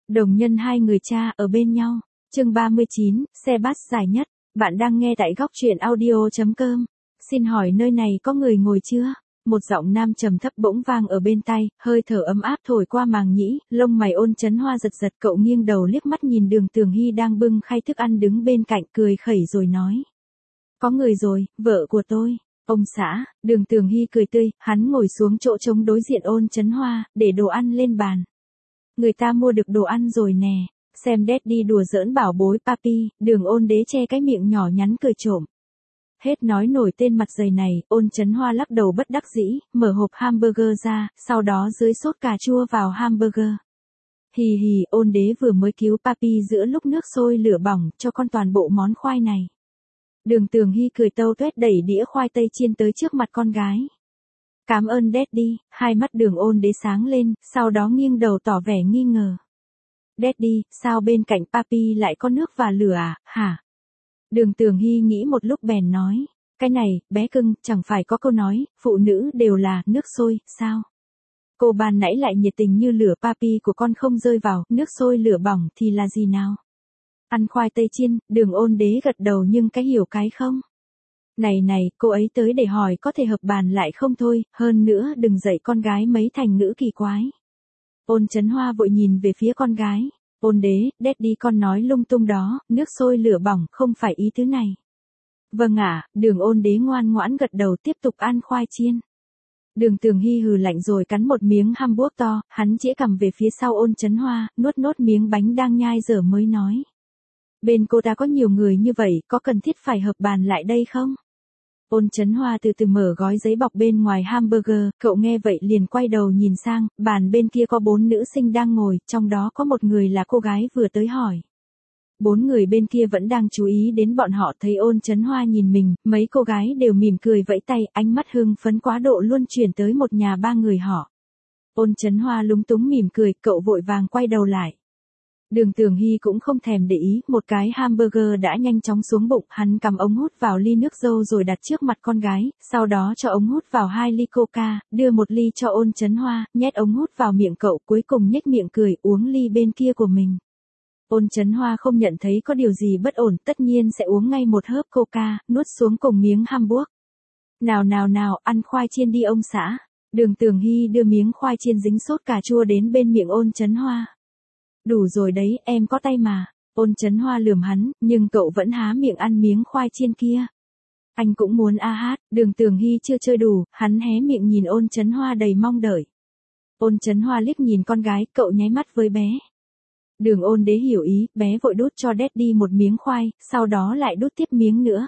Đồng nhân hai người cha ở bên nhau. Chương 39, xe bus dài nhất. Bạn đang nghe tại góc truyện audio.com. Xin hỏi nơi này có người ngồi chưa? Một giọng nam trầm thấp bỗng vang ở bên tai, hơi thở ấm áp thổi qua màng nhĩ, lông mày Ôn Chấn Hoa giật giật, cậu nghiêng đầu liếc mắt nhìn Đường Tường Hy đang bưng khay thức ăn đứng bên cạnh, cười khẩy rồi nói. Có người rồi, vợ của tôi. Ông xã. Đường Tường Hy cười tươi, hắn ngồi xuống chỗ trống đối diện Ôn Chấn Hoa, để đồ ăn lên bàn. Người ta mua được đồ ăn rồi nè. Xem Daddy đùa giỡn bảo bối papi, Đường Ôn Đế che cái miệng nhỏ nhắn cười trộm. Hết nói nổi tên mặt dày này, Ôn Chấn Hoa lắc đầu bất đắc dĩ, mở hộp hamburger ra, sau đó dưới sốt cà chua vào hamburger. Hì hì, Ôn Đế vừa mới cứu papi giữa lúc nước sôi lửa bỏng, cho con toàn bộ món khoai này. Đường Tường Hy cười tâu tuét đẩy đĩa khoai tây chiên tới trước mặt con gái. Cảm ơn Daddy. Hai mắt Đường Ôn Đế sáng lên, sau đó nghiêng đầu tỏ vẻ nghi ngờ. Daddy, sao bên cạnh papi lại có nước và lửa à, hả? Đường Tường Hy nghĩ một lúc bèn nói. Cái này, bé cưng, chẳng phải có câu nói, phụ nữ đều là nước sôi, sao? Cô ban nãy lại nhiệt tình như lửa, papi của con không rơi vào nước sôi lửa bỏng thì là gì nào? Ăn khoai tây chiên. Đường Ôn Đế gật đầu nhưng cái hiểu cái không. Này, cô ấy tới để hỏi có thể hợp bàn lại không thôi, hơn nữa đừng dạy con gái mấy thành ngữ kỳ quái. Ôn Chấn Hoa vội nhìn về phía con gái. Ôn Đế, Daddy con nói lung tung đó, nước sôi lửa bỏng không phải ý thứ này. Vâng ạ. Đường Ôn Đế ngoan ngoãn gật đầu tiếp tục ăn khoai chiên. Đường Tường Hy hừ lạnh rồi cắn một miếng hamburger to, hắn chĩa cằm về phía sau Ôn Chấn Hoa, nuốt nốt miếng bánh đang nhai dở mới nói. Bên cô ta có nhiều người như vậy, có cần thiết phải hợp bàn lại đây không? Ôn Chấn Hoa từ từ mở gói giấy bọc bên ngoài hamburger, cậu nghe vậy liền quay đầu nhìn sang, bàn bên kia có 4 nữ sinh đang ngồi, trong đó có một người là cô gái vừa tới hỏi. 4 người bên kia vẫn đang chú ý đến bọn họ, thấy Ôn Chấn Hoa nhìn mình, mấy cô gái đều mỉm cười vẫy tay, ánh mắt hưng phấn quá độ luôn chuyển tới một nhà 3 người họ. Ôn Chấn Hoa lúng túng mỉm cười, cậu vội vàng quay đầu lại. Đường Tường Hy cũng không thèm để ý, một cái hamburger đã nhanh chóng xuống bụng, hắn cầm ống hút vào ly nước dâu rồi đặt trước mặt con gái, sau đó cho ống hút vào 2 ly coca, đưa một ly cho Ôn Chấn Hoa, nhét ống hút vào miệng cậu, cuối cùng nhếch miệng cười uống ly bên kia của mình. Ôn Chấn Hoa không nhận thấy có điều gì bất ổn, tất nhiên sẽ uống ngay một hớp coca, nuốt xuống cùng miếng hamburger. Nào, ăn khoai chiên đi ông xã. Đường Tường Hy đưa miếng khoai chiên dính sốt cà chua đến bên miệng Ôn Chấn Hoa. Đủ rồi đấy, em có tay mà. Ôn Chấn Hoa lườm hắn, nhưng cậu vẫn há miệng ăn miếng khoai chiên kia. Anh cũng muốn a hát. Đường Tường Hy chưa chơi đủ, hắn hé miệng nhìn Ôn Chấn Hoa đầy mong đợi. Ôn Chấn Hoa liếc nhìn con gái, cậu nháy mắt với bé. Đường Ôn Đế hiểu ý, bé vội đút cho Daddy một miếng khoai, sau đó lại đút tiếp miếng nữa.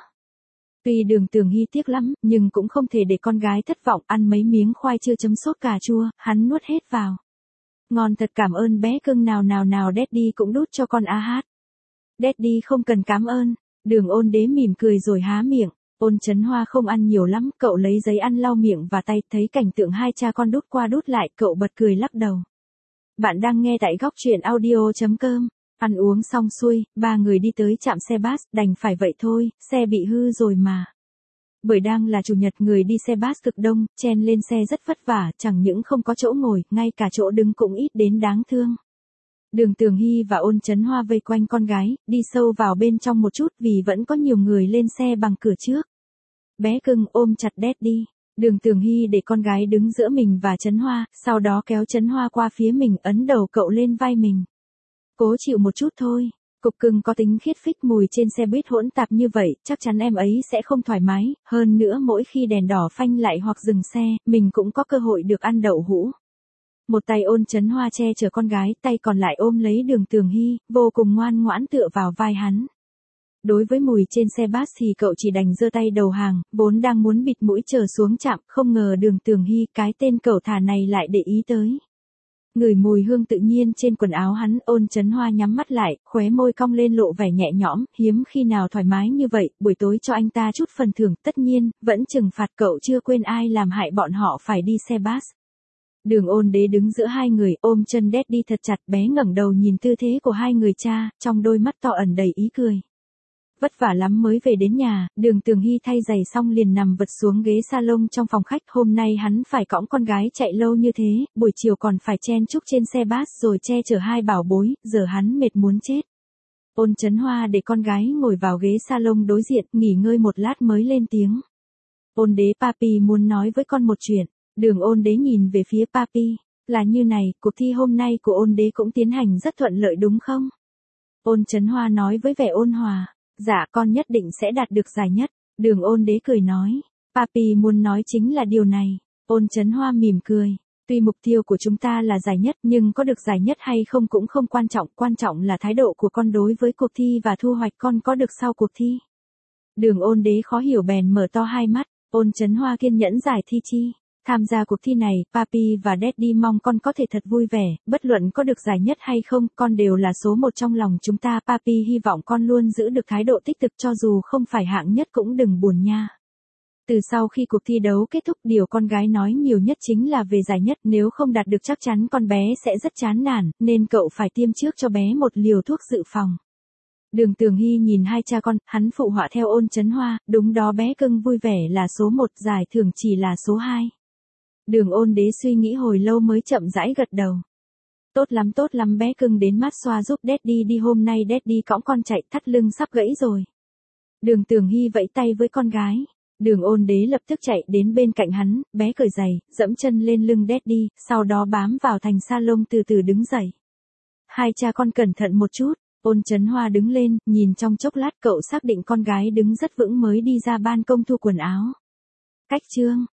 Tuy Đường Tường Hy tiếc lắm, nhưng cũng không thể để con gái thất vọng, ăn mấy miếng khoai chưa chấm sốt cà chua, hắn nuốt hết vào. Ngon thật, cảm ơn bé cưng, nào, Daddy cũng đút cho con a hát. Daddy không cần cảm ơn. Đường Ôn Đế mỉm cười rồi há miệng. Ôn Chấn Hoa không ăn nhiều lắm, cậu lấy giấy ăn lau miệng và tay, thấy cảnh tượng hai cha con đút qua đút lại, cậu bật cười lắc đầu. Bạn đang nghe tại góc truyện audio.com. Ăn uống xong xuôi, 3 người đi tới trạm xe bus, đành phải vậy thôi, xe bị hư rồi mà. Bởi đang là chủ nhật, người đi xe bus cực đông, chen lên xe rất vất vả, chẳng những không có chỗ ngồi, ngay cả chỗ đứng cũng ít đến đáng thương. Đường Tường Hy và Ôn Chấn Hoa vây quanh con gái, đi sâu vào bên trong một chút vì vẫn có nhiều người lên xe bằng cửa trước. Bé cưng ôm chặt Daddy. Đường Tường Hy để con gái đứng giữa mình và Chấn Hoa, sau đó kéo Chấn Hoa qua phía mình, ấn đầu cậu lên vai mình. Cố chịu một chút thôi. Cục cưng có tính khiết phích, mùi trên xe buýt hỗn tạp như vậy, chắc chắn em ấy sẽ không thoải mái, hơn nữa mỗi khi đèn đỏ phanh lại hoặc dừng xe, mình cũng có cơ hội được ăn đậu hũ. Một tay Ôn Chấn Hoa che chở con gái, tay còn lại ôm lấy Đường Tường Hy, vô cùng ngoan ngoãn tựa vào vai hắn. Đối với mùi trên xe bus thì cậu chỉ đành giơ tay đầu hàng, vốn đang muốn bịt mũi chờ xuống trạm, không ngờ Đường Tường Hy, cái tên cẩu thả này lại để ý tới. Ngửi mùi hương tự nhiên trên quần áo hắn, Ôn Chấn Hoa nhắm mắt lại, khóe môi cong lên lộ vẻ nhẹ nhõm, hiếm khi nào thoải mái như vậy, buổi tối cho anh ta chút phần thưởng, tất nhiên, vẫn trừng phạt cậu chưa quên ai làm hại bọn họ phải đi xe bus. Đường Ôn Đế đứng giữa hai người, ôm chân Daddy thật chặt, bé ngẩng đầu nhìn tư thế của hai người cha, trong đôi mắt to ẩn đầy ý cười. Vất vả lắm mới về đến nhà, Đường Tường Hy thay giày xong liền nằm vật xuống ghế salon trong phòng khách. Hôm nay hắn phải cõng con gái chạy lâu như thế, buổi chiều còn phải chen chúc trên xe bus rồi che chở hai bảo bối, giờ hắn mệt muốn chết. Ôn Chấn Hoa để con gái ngồi vào ghế salon đối diện, nghỉ ngơi một lát mới lên tiếng. Ôn đế papi muốn nói với con một chuyện. Đường Ôn đế nhìn về phía papi. Là như này, cuộc thi hôm nay của ôn đế cũng tiến hành rất thuận lợi đúng không? Ôn Chấn Hoa nói với vẻ ôn hòa. Dạ con nhất định sẽ đạt được giải nhất. Đường Ôn đế cười nói. Papi muốn nói chính là điều này. Ôn Chấn Hoa mỉm cười. Tuy mục tiêu của chúng ta là giải nhất nhưng có được giải nhất hay không cũng không quan trọng là thái độ của con đối với cuộc thi và thu hoạch con có được sau cuộc thi. Đường Ôn đế khó hiểu bèn mở to hai mắt. Ôn Chấn Hoa kiên nhẫn giải thi chi. Tham gia cuộc thi này, Papi và Daddy mong con có thể thật vui vẻ, bất luận có được giải nhất hay không, con đều là số một trong lòng chúng ta. Papi hy vọng con luôn giữ được thái độ tích cực cho dù không phải hạng nhất cũng đừng buồn nha. Từ sau khi cuộc thi đấu kết thúc, điều con gái nói nhiều nhất chính là về giải nhất, nếu không đạt được chắc chắn con bé sẽ rất chán nản, nên cậu phải tiêm trước cho bé một liều thuốc dự phòng. Đường Tường Hy nhìn hai cha con, hắn phụ họa theo Ôn Chấn Hoa, đúng đó bé cưng vui vẻ là số 1, giải thưởng chỉ là số 2. Đường Ôn đế suy nghĩ hồi lâu mới chậm rãi gật đầu. Tốt lắm bé cưng, đến mát xoa giúp Daddy đi, hôm nay Daddy cõng con chạy thắt lưng sắp gãy rồi. Đường Tường Hy vẫy tay với con gái. Đường Ôn đế lập tức chạy đến bên cạnh hắn, bé cởi giày, dẫm chân lên lưng Daddy, sau đó bám vào thành salon từ từ đứng dậy. Hai cha con cẩn thận một chút. Ôn Chấn Hoa đứng lên, nhìn trong chốc lát cậu xác định con gái đứng rất vững mới đi ra ban công thu quần áo. Cách chương